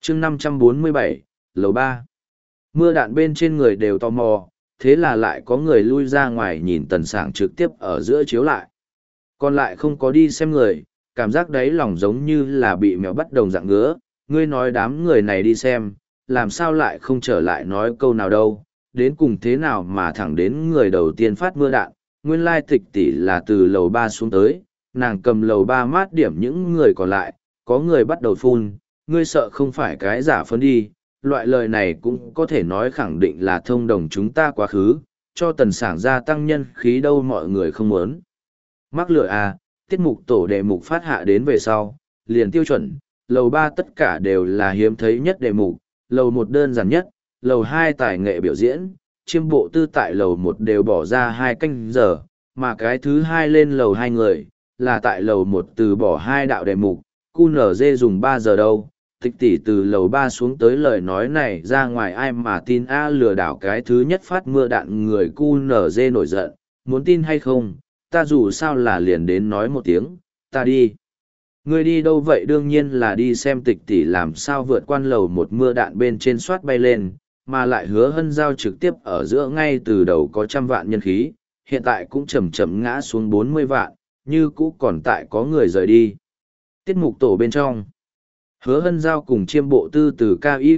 chương 547, lầu 3. Mưa đạn bên trên người đều tò mò, thế là lại có người lui ra ngoài nhìn Tần Sảng trực tiếp ở giữa chiếu lại. Còn lại không có đi xem người, cảm giác đấy lòng giống như là bị mèo bắt đồng dạng ngứa. Ngươi nói đám người này đi xem, làm sao lại không trở lại nói câu nào đâu, đến cùng thế nào mà thẳng đến người đầu tiên phát mưa đạn. Nguyên lai Tịch tỷ là từ lầu 3 xuống tới, nàng cầm lầu 3 mát điểm những người còn lại, có người bắt đầu phun, ngươi sợ không phải cái giả phân đi. Loại lời này cũng có thể nói khẳng định là thông đồng chúng ta quá khứ, cho Tần Sảng gia tăng nhân khí đâu mọi người không muốn. Mắc lửa à, tiết mục tổ đề mục phát hạ đến về sau, liền tiêu chuẩn, lầu 3 tất cả đều là hiếm thấy nhất đề mục, lầu 1 đơn giản nhất, lầu 2 tài nghệ biểu diễn, chiêm bộ tư tại lầu 1 đều bỏ ra 2 canh giờ, mà cái thứ 2 lên lầu 2 người, là tại lầu 1 từ bỏ 2 đạo đề mục, QNZ dùng 3 giờ đâu. Tịch tỷ từ lầu 3 xuống tới lời nói này ra ngoài ai mà tin a lừa đảo cái thứ nhất phát mưa đạn người QNZ nổi giận, muốn tin hay không, ta dù sao là liền đến nói một tiếng, ta đi. Ngươi đi đâu vậy đương nhiên là đi xem Tịch tỷ làm sao vượt qua lầu một mưa đạn bên trên soát bay lên, mà lại Hứa Hân Giao trực tiếp ở giữa ngay từ đầu có 100 vạn nhân khí, hiện tại cũng chậm chậm ngã xuống 40 vạn, như cũ còn tại có người rời đi. Tiết mục tổ bên trong. Hứa Hân Giao cùng chiêm bộ tư từ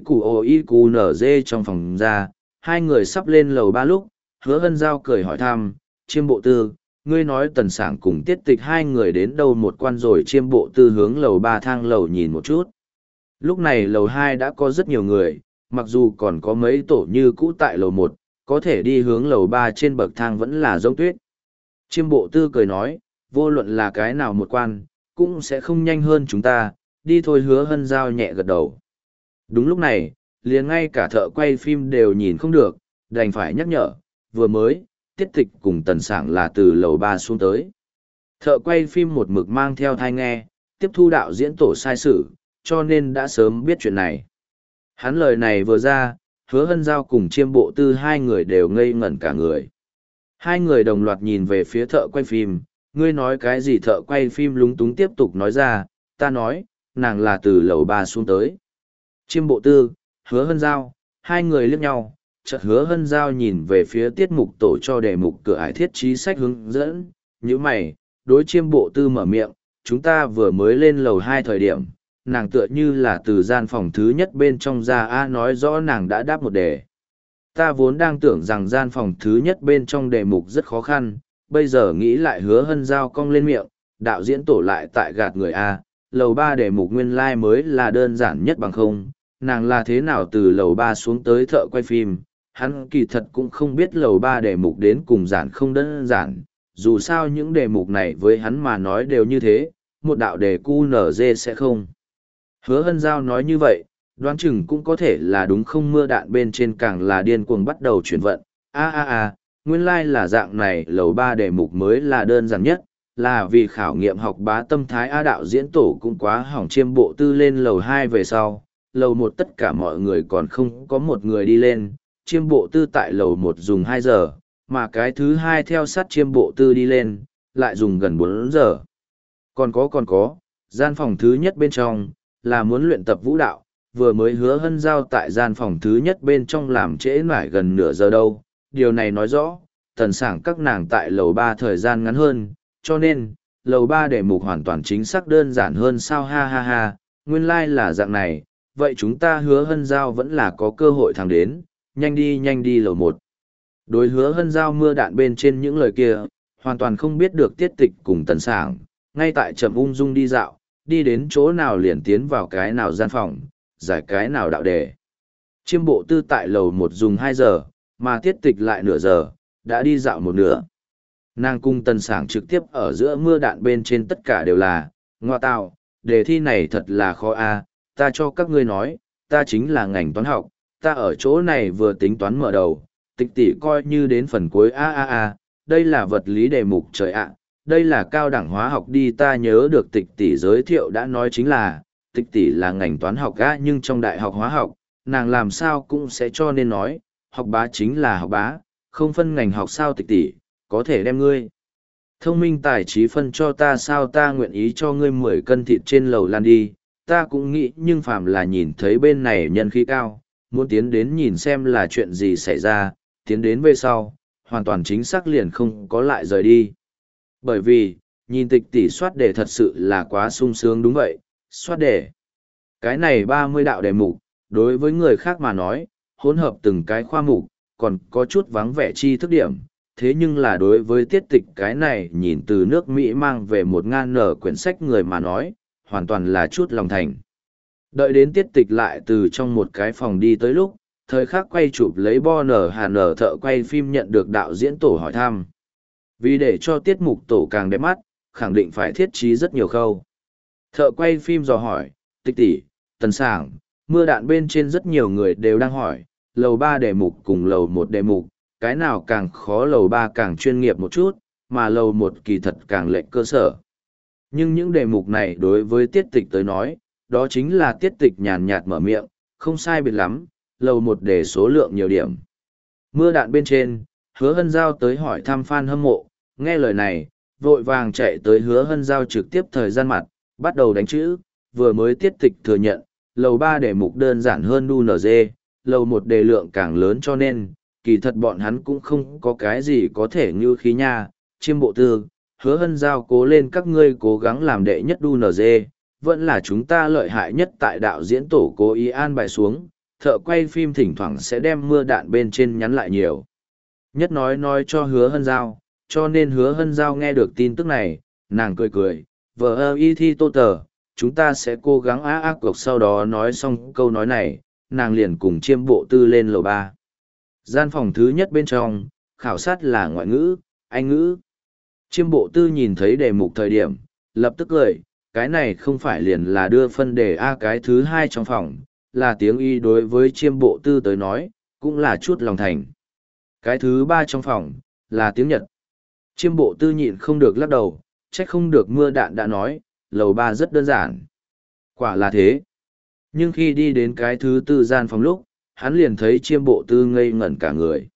KIQOIQNZ trong phòng ra, hai người sắp lên lầu 3 lúc, Hứa Hân Giao cười hỏi thăm, chiêm bộ tư, ngươi nói Tần Sảng cùng Tiết Tịch hai người đến đâu một quan rồi chiêm bộ tư hướng lầu 3 thang lầu nhìn một chút. Lúc này lầu 2 đã có rất nhiều người, mặc dù còn có mấy tổ như cũ tại lầu 1, có thể đi hướng lầu 3 trên bậc thang vẫn là giống tuyết. Chiêm bộ tư cười nói, vô luận là cái nào một quan, cũng sẽ không nhanh hơn chúng ta. Đi thôi. Hứa Hân Giao nhẹ gật đầu. Đúng lúc này, liền ngay cả thợ quay phim đều nhìn không được, đành phải nhắc nhở, vừa mới, Tiết Tịch cùng Tần Sảng là từ lầu 3 xuống tới. Thợ quay phim một mực mang theo thai nghe, tiếp thu đạo diễn tổ sai sự, cho nên đã sớm biết chuyện này. Hắn lời này vừa ra, Hứa Hân Giao cùng chiêm bộ tư hai người đều ngây ngẩn cả người. Hai người đồng loạt nhìn về phía thợ quay phim, ngươi nói cái gì thợ quay phim lúng túng tiếp tục nói ra, ta nói, nàng là từ lầu 3 xuống tới. Chiêm bộ tư, Hứa Hân Giao, hai người liếc nhau, chợt Hứa Hân Giao nhìn về phía tiết mục tổ cho đề mục cửa ải thiết trí sách hướng dẫn, như mày, đối chiêm bộ tư mở miệng, chúng ta vừa mới lên lầu 2 thời điểm, nàng tựa như là từ gian phòng thứ nhất bên trong ra A nói rõ nàng đã đáp một đề. Ta vốn đang tưởng rằng gian phòng thứ nhất bên trong đề mục rất khó khăn, bây giờ nghĩ lại Hứa Hân Giao cong lên miệng, đạo diễn tổ lại tại gạt người A. Lầu 3 đề mục nguyên lai mới là đơn giản nhất bằng không, nàng là thế nào từ lầu 3 xuống tới thợ quay phim, hắn kỳ thật cũng không biết lầu 3 đề mục đến cùng giản không đơn giản, dù sao những đề mục này với hắn mà nói đều như thế, một đạo đề QNZ sẽ không. Hứa Hân Giao nói như vậy, đoán chừng cũng có thể là đúng không mưa đạn bên trên càng là điên cuồng bắt đầu chuyển vận, nguyên lai là dạng này lầu 3 đề mục mới là đơn giản nhất. Là vì khảo nghiệm học bá tâm thái A đạo diễn tổ cũng quá hỏng chiêm bộ tư lên lầu 2 về sau, lầu 1 tất cả mọi người còn không có một người đi lên, chiêm bộ tư tại lầu 1 dùng 2 giờ, mà cái thứ 2 theo sát chiêm bộ tư đi lên, lại dùng gần 4 giờ. Còn có, gian phòng thứ nhất bên trong, là muốn luyện tập vũ đạo, vừa mới Hứa Hân Giao tại gian phòng thứ nhất bên trong làm trễ nải gần nửa giờ đâu, điều này nói rõ, Tần Sảng các nàng tại lầu 3 thời gian ngắn hơn. Cho nên, lầu 3 đề mục hoàn toàn chính xác đơn giản hơn sao ha, nguyên lai là dạng này, vậy chúng ta Hứa Hân Giao vẫn là có cơ hội thẳng đến, nhanh đi lầu 1. Đối Hứa Hân Giao mưa đạn bên trên những lời kia, hoàn toàn không biết được Tiết Tịch cùng Tần Sảng, ngay tại chậm ung dung đi dạo, đi đến chỗ nào liền tiến vào cái nào gian phòng, giải cái nào đạo đề. Chiêm bộ tư tại lầu 1 dùng 2 giờ, mà Tiết Tịch lại nửa giờ, đã đi dạo một nửa. Nàng cung Tần Sảng trực tiếp ở giữa mưa đạn bên trên tất cả đều là, ngoa tạo, đề thi này thật là khó a, ta cho các ngươi nói, ta chính là ngành toán học, ta ở chỗ này vừa tính toán mở đầu, Tịch tỷ coi như đến phần cuối đây là vật lý đề mục trời ạ, đây là cao đẳng hóa học đi ta nhớ được Tịch tỷ giới thiệu đã nói chính là, Tịch tỷ là ngành toán học nhưng trong đại học hóa học, nàng làm sao cũng sẽ cho nên nói, học bá chính là học bá, không phân ngành học sao Tịch tỷ. Có thể đem ngươi thông minh tài trí phân cho ta sao ta nguyện ý cho ngươi 10 cân thịt trên lầu lan đi, ta cũng nghĩ nhưng phàm là nhìn thấy bên này nhân khí cao, muốn tiến đến nhìn xem là chuyện gì xảy ra, tiến đến về sau, hoàn toàn chính xác liền không có lại rời đi. Bởi vì, nhìn tịch tỷ soát đề thật sự là quá sung sướng đúng vậy, soát đề. Cái này 30 đạo đề mục, đối với người khác mà nói, hỗn hợp từng cái khoa mục, còn có chút vắng vẻ chi thức điểm. Thế nhưng là đối với tiết tịch cái này nhìn từ nước Mỹ mang về 1000 nở quyển sách người mà nói, hoàn toàn là chút lòng thành. Đợi đến tiết tịch lại từ trong một cái phòng đi tới lúc, thời khắc quay chụp lấy bo nở hà nở thợ quay phim nhận được đạo diễn tổ hỏi thăm. Vì để cho tiết mục tổ càng đẹp mắt, khẳng định phải thiết trí rất nhiều khâu. Thợ quay phim dò hỏi, tịch tỷ, tần sảng, mưa đạn bên trên rất nhiều người đều đang hỏi, lầu 3 đề mục cùng lầu 1 đề mục, cái nào càng khó lầu 3 càng chuyên nghiệp một chút, mà lầu 1 kỳ thật càng lệch cơ sở. Nhưng những đề mục này đối với tiết tịch tới nói, đó chính là tiết tịch nhàn nhạt mở miệng, không sai biệt lắm, lầu 1 đề số lượng nhiều điểm. Mưa đạn bên trên, Hứa Hân Giao tới hỏi thăm fan hâm mộ, nghe lời này, vội vàng chạy tới Hứa Hân Giao trực tiếp thời gian mặt, bắt đầu đánh chữ, vừa mới tiết tịch thừa nhận, lầu 3 đề mục đơn giản hơn UNG, lầu 1 đề lượng càng lớn cho nên, kỳ thật bọn hắn cũng không có cái gì có thể như khí nha, chiêm bộ tư, Hứa Hân Giao cố lên các ngươi cố gắng làm đệ nhất UNG, vẫn là chúng ta lợi hại nhất tại đạo diễn tổ cố ý an bài xuống, thợ quay phim thỉnh thoảng sẽ đem mưa đạn bên trên nhắn lại nhiều. Nhất nói cho Hứa Hân Giao, cho nên Hứa Hân Giao nghe được tin tức này, nàng cười cười, vờ y thi tô tờ, chúng ta sẽ cố gắng á cuộc sau đó nói xong câu nói này, nàng liền cùng chiêm bộ tư lên lầu 3. Gian phòng thứ nhất bên trong, khảo sát là ngoại ngữ, Anh ngữ. Chiêm bộ tư nhìn thấy đề mục thời điểm, lập tức cười, cái này không phải liền là đưa phân đề A cái thứ hai trong phòng, là tiếng Y đối với chiêm bộ tư tới nói, cũng là chút lòng thành. Cái thứ ba trong phòng, là tiếng Nhật. Chiêm bộ tư nhịn không được lắc đầu, trách không được mưa đạn đã nói, lầu 3 rất đơn giản. Quả là thế. Nhưng khi đi đến cái thứ tư gian phòng lúc, hắn liền thấy chiêm bộ tư ngây ngẩn cả người.